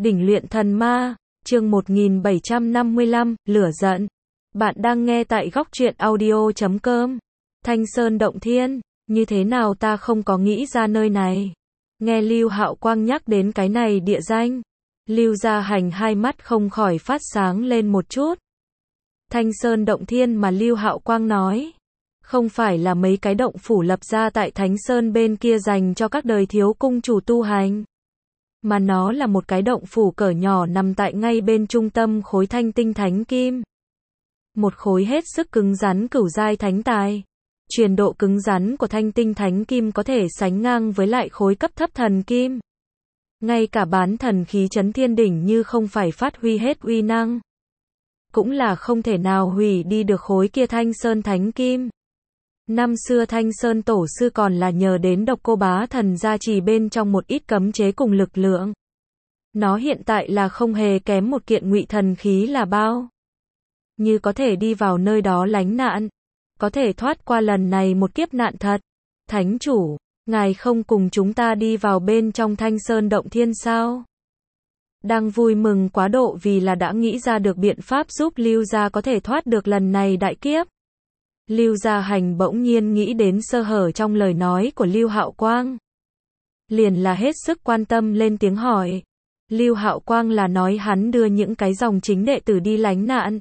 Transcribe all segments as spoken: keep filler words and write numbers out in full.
Đỉnh luyện thần ma, chương một nghìn bảy trăm năm mươi lăm, lửa giận. Bạn đang nghe tại góc truyện audio chấm com. Thanh Sơn Động Thiên, như thế nào ta không có nghĩ ra nơi này. Nghe Lưu Hạo Quang nhắc đến cái này địa danh, Lưu Gia Hành hai mắt không khỏi phát sáng lên một chút. Thanh Sơn Động Thiên mà Lưu Hạo Quang nói, không phải là mấy cái động phủ lập ra tại Thánh Sơn bên kia dành cho các đời thiếu cung chủ tu hành, mà nó là một cái động phủ cỡ nhỏ nằm tại ngay bên trung tâm khối thanh tinh thánh kim. Một khối hết sức cứng rắn cửu giai thánh tài. Truyền độ cứng rắn của thanh tinh thánh kim có thể sánh ngang với lại khối cấp thấp thần kim. Ngay cả bán thần khí chấn thiên đỉnh như không phải phát huy hết uy năng, cũng là không thể nào hủy đi được khối kia Thanh Sơn thánh kim. Năm xưa Thanh Sơn tổ sư còn là nhờ đến độc cô bá thần gia trì bên trong một ít cấm chế cùng lực lượng. Nó hiện tại là không hề kém một kiện ngụy thần khí là bao. Như có thể đi vào nơi đó lánh nạn, có thể thoát qua lần này một kiếp nạn thật. Thánh chủ, ngài không cùng chúng ta đi vào bên trong Thanh Sơn Động Thiên sao? Đang vui mừng quá độ vì là đã nghĩ ra được biện pháp giúp Lưu gia có thể thoát được lần này đại kiếp. Lưu Gia Hành bỗng nhiên nghĩ đến sơ hở trong lời nói của Lưu Hạo Quang, liền là hết sức quan tâm lên tiếng hỏi. Lưu Hạo Quang là nói hắn đưa những cái dòng chính đệ tử đi lánh nạn,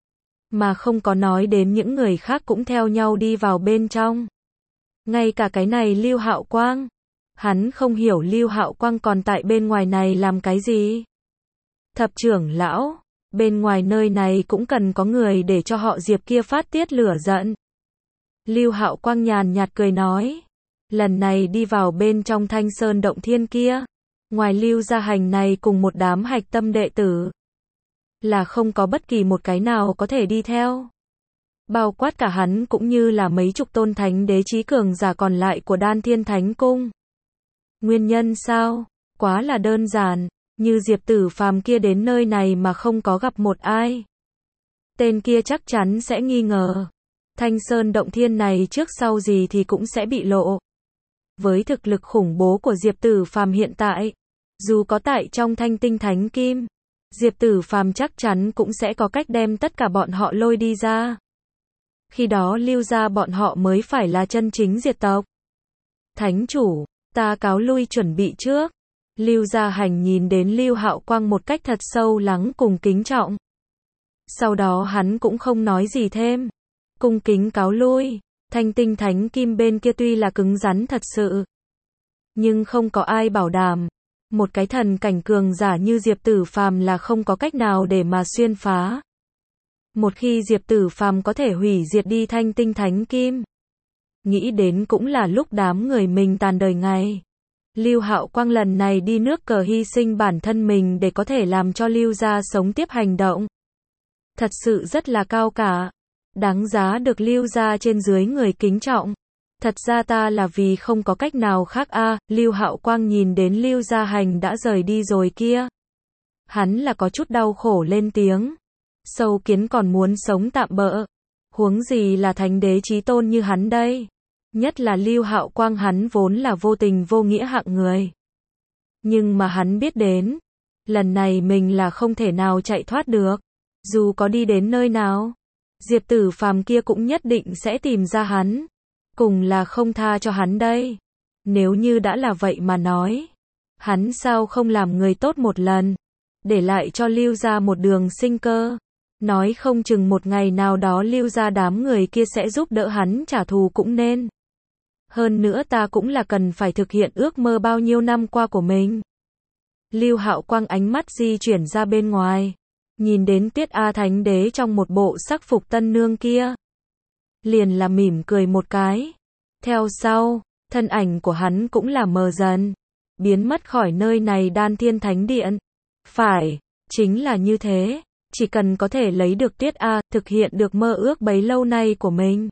mà không có nói đến những người khác cũng theo nhau đi vào bên trong. Ngay cả cái này Lưu Hạo Quang, hắn không hiểu Lưu Hạo Quang còn tại bên ngoài này làm cái gì. Thập trưởng lão, bên ngoài nơi này cũng cần có người để cho họ Diệp kia phát tiết lửa giận. Lưu Hạo Quang nhàn nhạt cười nói, lần này đi vào bên trong Thanh Sơn Động Thiên kia, ngoài Lưu Gia Hành này cùng một đám hạch tâm đệ tử, là không có bất kỳ một cái nào có thể đi theo. Bao quát cả hắn cũng như là mấy chục tôn thánh đế chí cường giả còn lại của Đan Thiên Thánh Cung. Nguyên nhân sao? Quá là đơn giản, như Diệp Tử Phàm kia đến nơi này mà không có gặp một ai, tên kia chắc chắn sẽ nghi ngờ. Thanh Sơn Động Thiên này trước sau gì thì cũng sẽ bị lộ. Với thực lực khủng bố của Diệp Tử Phàm hiện tại, dù có tại trong Thanh Tinh Thánh Kim, Diệp Tử Phàm chắc chắn cũng sẽ có cách đem tất cả bọn họ lôi đi ra. Khi đó Lưu gia bọn họ mới phải là chân chính diệt tộc. Thánh chủ, ta cáo lui chuẩn bị trước. Lưu Gia Hành nhìn đến Lưu Hạo Quang một cách thật sâu lắng cùng kính trọng. Sau đó hắn cũng không nói gì thêm, cung kính cáo lui. Thanh Tinh Thánh Kim bên kia tuy là cứng rắn thật sự, nhưng không có ai bảo đảm, một cái thần cảnh cường giả như Diệp Tử Phàm là không có cách nào để mà xuyên phá. Một khi Diệp Tử Phàm có thể hủy diệt đi Thanh Tinh Thánh Kim, nghĩ đến cũng là lúc đám người mình tàn đời ngày. Lưu Hạo Quang lần này đi nước cờ hy sinh bản thân mình để có thể làm cho Lưu gia sống tiếp hành động, thật sự rất là cao cả, đáng giá được Lưu gia trên dưới người kính trọng. Thật ra ta là vì không có cách nào khác a. À, Lưu Hạo Quang nhìn đến Lưu Gia Hành đã rời đi rồi kia, hắn là có chút đau khổ lên tiếng. Sâu kiến còn muốn sống tạm bợ, huống gì là thánh đế chí tôn như hắn đây. Nhất là Lưu Hạo Quang, hắn vốn là vô tình vô nghĩa hạng người, nhưng mà hắn biết đến, lần này mình là không thể nào chạy thoát được. Dù có đi đến nơi nào, Diệp Tử Phàm kia cũng nhất định sẽ tìm ra hắn, cùng là không tha cho hắn đây. Nếu như đã là vậy mà nói, hắn sao không làm người tốt một lần, để lại cho Lưu gia một đường sinh cơ. Nói không chừng một ngày nào đó Lưu gia đám người kia sẽ giúp đỡ hắn trả thù cũng nên. Hơn nữa ta cũng là cần phải thực hiện ước mơ bao nhiêu năm qua của mình. Lưu Hạo Quang ánh mắt di chuyển ra bên ngoài, nhìn đến Tuyết A Thánh Đế trong một bộ sắc phục tân nương kia, liền là mỉm cười một cái. Theo sau, thân ảnh của hắn cũng là mờ dần, biến mất khỏi nơi này Đan Thiên Thánh Điện. Phải, chính là như thế, chỉ cần có thể lấy được Tuyết A, thực hiện được mơ ước bấy lâu nay của mình,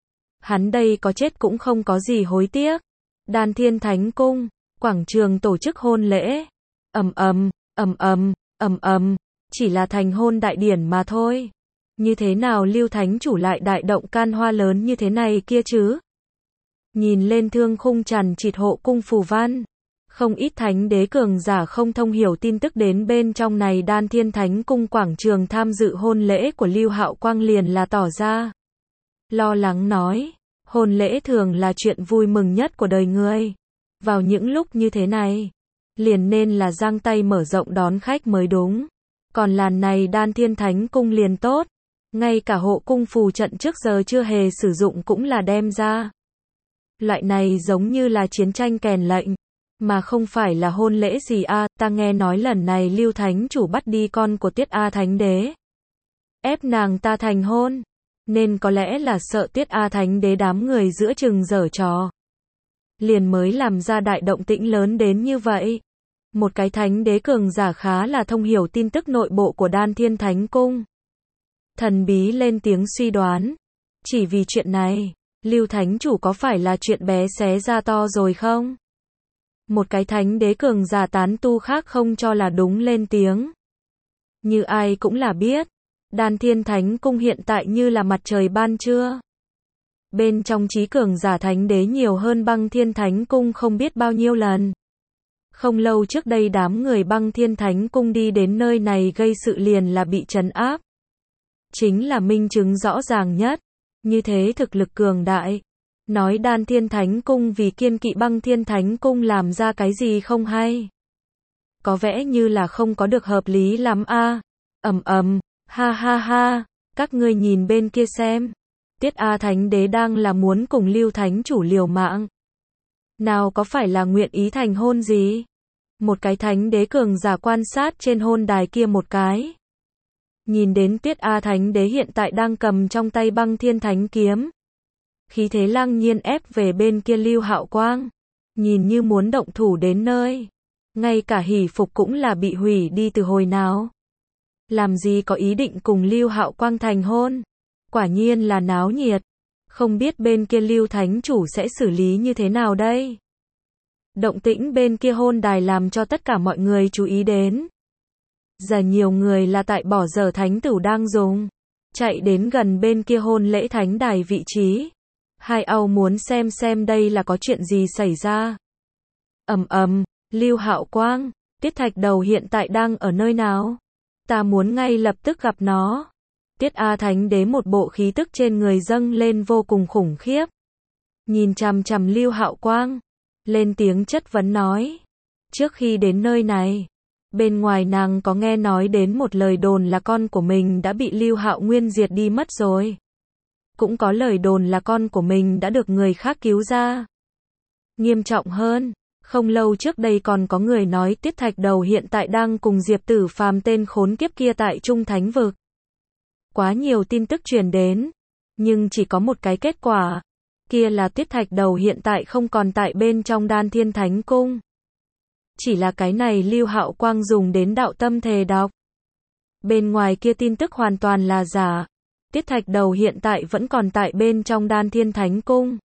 hắn đây có chết cũng không có gì hối tiếc. Đan Thiên Thánh Cung, quảng trường tổ chức hôn lễ. Ầm ầm, ầm ầm, ầm ầm, chỉ là thành hôn đại điển mà thôi. Như thế nào Lưu Thánh chủ lại đại động can hoa lớn như thế này kia chứ? Nhìn lên thương khung chằn chịt hộ cung phù văn, Không ít thánh đế cường giả không thông hiểu tin tức đến bên trong này Đan Thiên Thánh Cung quảng trường tham dự hôn lễ của Lưu Hạo Quang liền là tỏ ra lo lắng nói, hôn lễ thường là chuyện vui mừng nhất của đời người. Vào những lúc như thế này, liền nên là giang tay mở rộng đón khách mới đúng. Còn làn này Đan Thiên Thánh Cung liền tốt, ngay cả hộ cung phù trận trước giờ chưa hề sử dụng cũng là đem ra. Loại này giống như là chiến tranh kèn lệnh, mà không phải là hôn lễ gì a, ta nghe nói lần này Lưu Thánh Chủ bắt đi con của Tiết A Thánh Đế. Ép nàng ta thành hôn, nên có lẽ là sợ Tiết A Thánh Đế đám người giữa chừng giở trò. Liền mới làm ra đại động tĩnh lớn đến như vậy. Một cái thánh đế cường giả khá là thông hiểu tin tức nội bộ của Đan Thiên Thánh Cung. Thần bí lên tiếng suy đoán. Chỉ vì chuyện này, Lưu Thánh Chủ có phải là chuyện bé xé ra to rồi không? Một cái thánh đế cường giả tán tu khác không cho là đúng lên tiếng. Như ai cũng là biết, Đan Thiên Thánh Cung hiện tại như là mặt trời ban trưa. Bên trong trí cường giả thánh đế nhiều hơn Băng Thiên Thánh Cung không biết bao nhiêu lần. Không lâu trước đây đám người Băng Thiên Thánh Cung đi đến nơi này gây sự liền là bị trấn áp. Chính là minh chứng rõ ràng nhất. Như thế thực lực cường đại. Nói Đan Thiên Thánh Cung vì kiên kỵ Băng Thiên Thánh Cung làm ra cái gì không hay. Có vẻ như là không có được hợp lý lắm a. Ầm ầm, ha ha ha, các ngươi nhìn bên kia xem. Tiết A Thánh Đế đang là muốn cùng Lưu Thánh Chủ liều mạng. Nào có phải là nguyện ý thành hôn gì? Một cái thánh đế cường giả quan sát trên hôn đài kia một cái. Nhìn đến Tiết A Thánh Đế hiện tại đang cầm trong tay Băng Thiên Thánh Kiếm. Khí thế lăng nhiên ép về bên kia Lưu Hạo Quang. Nhìn như muốn động thủ đến nơi. Ngay cả hỷ phục cũng là bị hủy đi từ hồi nào. Làm gì có ý định cùng Lưu Hạo Quang thành hôn. Quả nhiên là náo nhiệt. Không biết bên kia Lưu Thánh Chủ sẽ xử lý như thế nào đây? Động tĩnh bên kia hôn đài làm cho tất cả mọi người chú ý đến. Giờ nhiều người là tại bỏ dở thánh tử đang dùng. Chạy đến gần bên kia hôn lễ thánh đài vị trí. Hai Âu muốn xem xem đây là có chuyện gì xảy ra. Ầm ầm, Lưu Hạo Quang, Tiết Thạch Đầu hiện tại đang ở nơi nào? Ta muốn ngay lập tức gặp nó. Tiết A Thánh Đế một bộ khí tức trên người dâng lên vô cùng khủng khiếp. Nhìn chằm chằm Lưu Hạo Quang, lên tiếng chất vấn nói. Trước khi đến nơi này, bên ngoài nàng có nghe nói đến một lời đồn là con của mình đã bị Lưu Hạo Nguyên diệt đi mất rồi. Cũng có lời đồn là con của mình đã được người khác cứu ra. Nghiêm trọng hơn, không lâu trước đây còn có người nói Tiết Thạch Đầu hiện tại đang cùng Diệp Tử Phàm tên khốn kiếp kia tại Trung Thánh Vực. Quá nhiều tin tức truyền đến, nhưng chỉ có một cái kết quả, kia là Tiết Thạch Đầu hiện tại không còn tại bên trong Đan Thiên Thánh Cung. Chỉ là cái này Lưu Hạo Quang dùng đến đạo tâm thề đọc. Bên ngoài kia tin tức hoàn toàn là giả. Tiết Thạch Đầu hiện tại vẫn còn tại bên trong Đan Thiên Thánh Cung.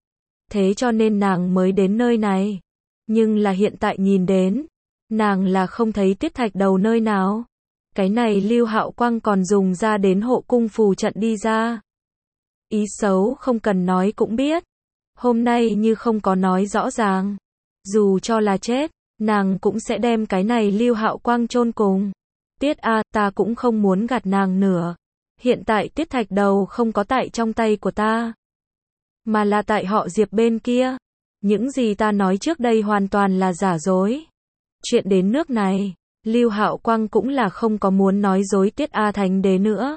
Thế cho nên nàng mới đến nơi này. Nhưng là hiện tại nhìn đến, nàng là không thấy Tiết Thạch Đầu nơi nào. Cái này Lưu Hạo Quang còn dùng ra đến hộ cung phù trận đi ra. Ý xấu không cần nói cũng biết. Hôm nay như không có nói rõ ràng. Dù cho là chết, nàng cũng sẽ đem cái này Lưu Hạo Quang chôn cùng. Tiết A, ta cũng không muốn gạt nàng nữa. Hiện tại Tiết Thạch Đầu không có tại trong tay của ta, mà là tại họ Diệp bên kia. Những gì ta nói trước đây hoàn toàn là giả dối. Chuyện đến nước này, Lưu Hạo Quang cũng là không có muốn nói dối Tiết A Thánh Đế nữa.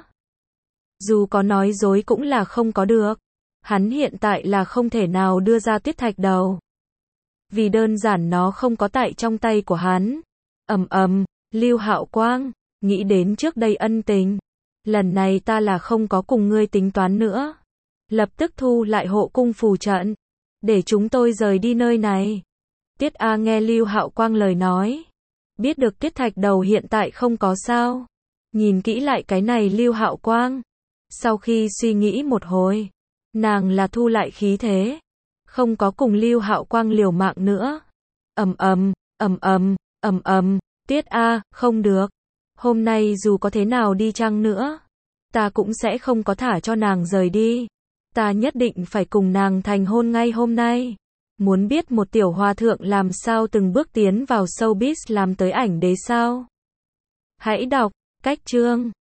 Dù có nói dối cũng là không có được. Hắn hiện tại là không thể nào đưa ra Tiết Thạch Đầu. Vì đơn giản nó không có tại trong tay của hắn. Ầm ầm, Lưu Hạo Quang, nghĩ đến trước đây ân tình. Lần này ta là không có cùng ngươi tính toán nữa. Lập tức thu lại hộ cung phù trận. Để chúng tôi rời đi nơi này. Tiết A nghe Lưu Hạo Quang lời nói. Biết được Tiết Thạch Đầu hiện tại không có sao. Nhìn kỹ lại cái này Lưu Hạo Quang. Sau khi suy nghĩ một hồi, nàng là thu lại khí thế. Không có cùng Lưu Hạo Quang liều mạng nữa. Ầm ầm, ầm ầm, ầm ầm, Tiết A, không được. Hôm nay dù có thế nào đi chăng nữa, ta cũng sẽ không có thả cho nàng rời đi. Ta nhất định phải cùng nàng thành hôn ngay hôm nay. Muốn biết một tiểu hòa thượng làm sao từng bước tiến vào showbiz làm tới ảnh đế sao? Hãy đọc cách chương